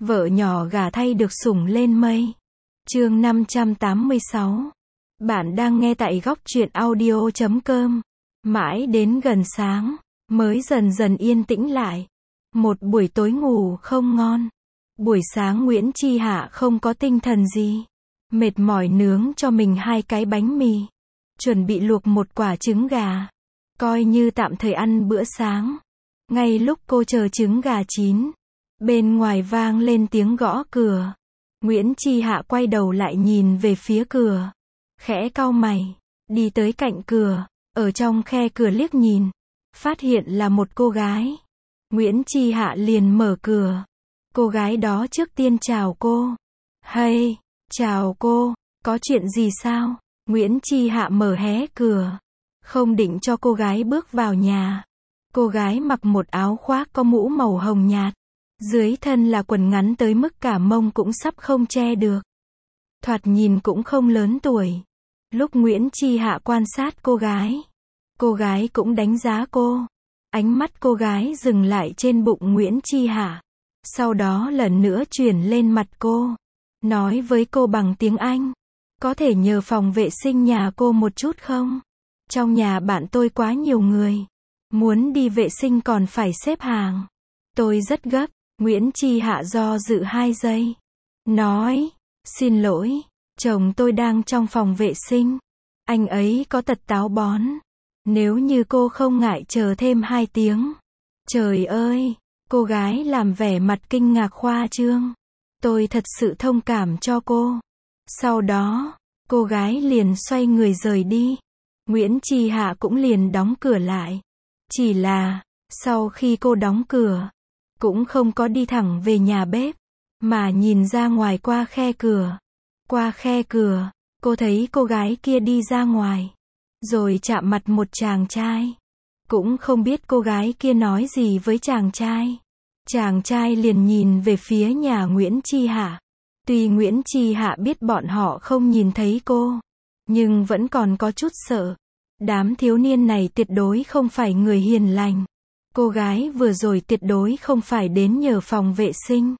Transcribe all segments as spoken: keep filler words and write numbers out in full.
Vợ nhỏ gả thay được sủng lên mây. Chương năm trăm tám mươi sáu. Bạn đang nghe tại góc truyện audio chấm com. Mãi đến gần sáng, mới dần dần yên tĩnh lại. Một buổi tối ngủ không ngon. Buổi sáng Nguyễn Chi Hạ không có tinh thần gì. Mệt mỏi nướng cho mình hai cái bánh mì. Chuẩn bị luộc một quả trứng gà. Coi như tạm thời ăn bữa sáng. Ngay lúc cô chờ trứng gà chín, bên ngoài vang lên tiếng gõ cửa. Nguyễn Chi Hạ quay đầu lại nhìn về phía cửa. Khẽ cau mày, đi tới cạnh cửa, ở trong khe cửa liếc nhìn, phát hiện là một cô gái. Nguyễn Chi Hạ liền mở cửa. Cô gái đó trước tiên chào cô. Hey, chào cô, có chuyện gì sao? Nguyễn Chi Hạ mở hé cửa, không định cho cô gái bước vào nhà. Cô gái mặc một áo khoác có mũ màu hồng nhạt. Dưới thân là quần ngắn tới mức cả mông cũng sắp không che được. Thoạt nhìn cũng không lớn tuổi. Lúc Nguyễn Chi Hạ quan sát cô gái, cô gái cũng đánh giá cô. Ánh mắt cô gái dừng lại trên bụng Nguyễn Chi Hạ. Sau đó lần nữa chuyển lên mặt cô. Nói với cô bằng tiếng Anh. Có thể nhờ phòng vệ sinh nhà cô một chút không? Trong nhà bạn tôi quá nhiều người. Muốn đi vệ sinh còn phải xếp hàng. Tôi rất gấp. Nguyễn Chi Hạ do dự hai giây. Nói, xin lỗi, chồng tôi đang trong phòng vệ sinh. Anh ấy có tật táo bón. Nếu như cô không ngại chờ thêm hai tiếng. Trời ơi, cô gái làm vẻ mặt kinh ngạc khoa trương. Tôi thật sự thông cảm cho cô. Sau đó, cô gái liền xoay người rời đi. Nguyễn Chi Hạ cũng liền đóng cửa lại. Chỉ là, sau khi cô đóng cửa, cũng không có đi thẳng về nhà bếp, mà nhìn ra ngoài qua khe cửa. Qua khe cửa, cô thấy cô gái kia đi ra ngoài, rồi chạm mặt một chàng trai. Cũng không biết cô gái kia nói gì với chàng trai. Chàng trai liền nhìn về phía nhà Nguyễn Chi Hạ. Tuy Nguyễn Chi Hạ biết bọn họ không nhìn thấy cô, nhưng vẫn còn có chút sợ. Đám thiếu niên này tuyệt đối không phải người hiền lành. Cô gái vừa rồi tuyệt đối không phải đến nhờ phòng vệ sinh.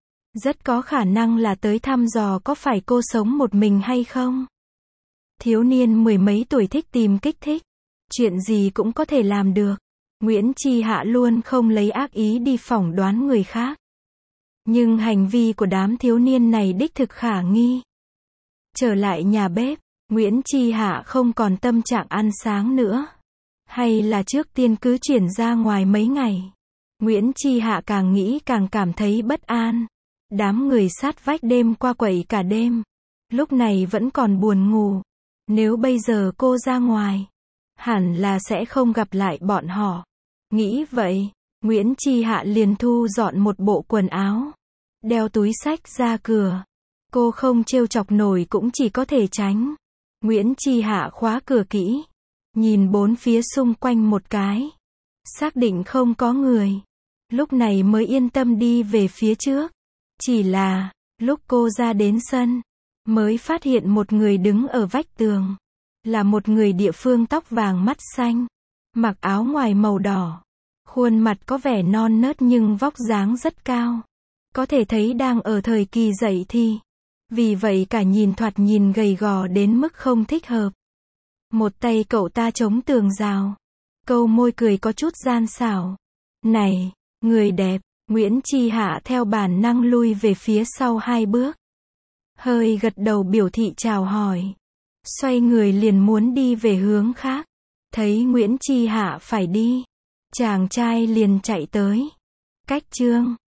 Rất có khả năng là tới thăm dò có phải cô sống một mình hay không. Thiếu niên mười mấy tuổi thích tìm kích thích. Chuyện gì cũng có thể làm được. Nguyễn Chi Hạ luôn không lấy ác ý đi phỏng đoán người khác. Nhưng hành vi của đám thiếu niên này đích thực khả nghi. Trở lại nhà bếp, Nguyễn Chi Hạ không còn tâm trạng ăn sáng nữa. Hay là trước tiên cứ chuyển ra ngoài mấy ngày. Nguyễn Chi Hạ càng nghĩ càng cảm thấy bất an. Đám người sát vách đêm qua quậy cả đêm. Lúc này vẫn còn buồn ngủ. Nếu bây giờ cô ra ngoài, hẳn là sẽ không gặp lại bọn họ. Nghĩ vậy, Nguyễn Chi Hạ liền thu dọn một bộ quần áo. Đeo túi xách ra cửa. Cô không trêu chọc nổi cũng chỉ có thể tránh. Nguyễn Chi Hạ khóa cửa kỹ. Nhìn bốn phía xung quanh một cái. Xác định không có người. Lúc này mới yên tâm đi về phía trước. Chỉ là, lúc cô ra đến sân, mới phát hiện một người đứng ở vách tường. Là một người địa phương tóc vàng mắt xanh. Mặc áo ngoài màu đỏ. Khuôn mặt có vẻ non nớt nhưng vóc dáng rất cao. Có thể thấy đang ở thời kỳ dậy thì. Vì vậy cả nhìn thoạt nhìn gầy gò đến mức không thích hợp. Một tay cậu ta chống tường rào. Câu môi cười có chút gian xảo. Này, người đẹp. Nguyễn Chi Hạ theo bản năng lui về phía sau hai bước. Hơi gật đầu biểu thị chào hỏi. Xoay người liền muốn đi về hướng khác. Thấy Nguyễn Chi Hạ phải đi. Chàng trai liền chạy tới. Cách chương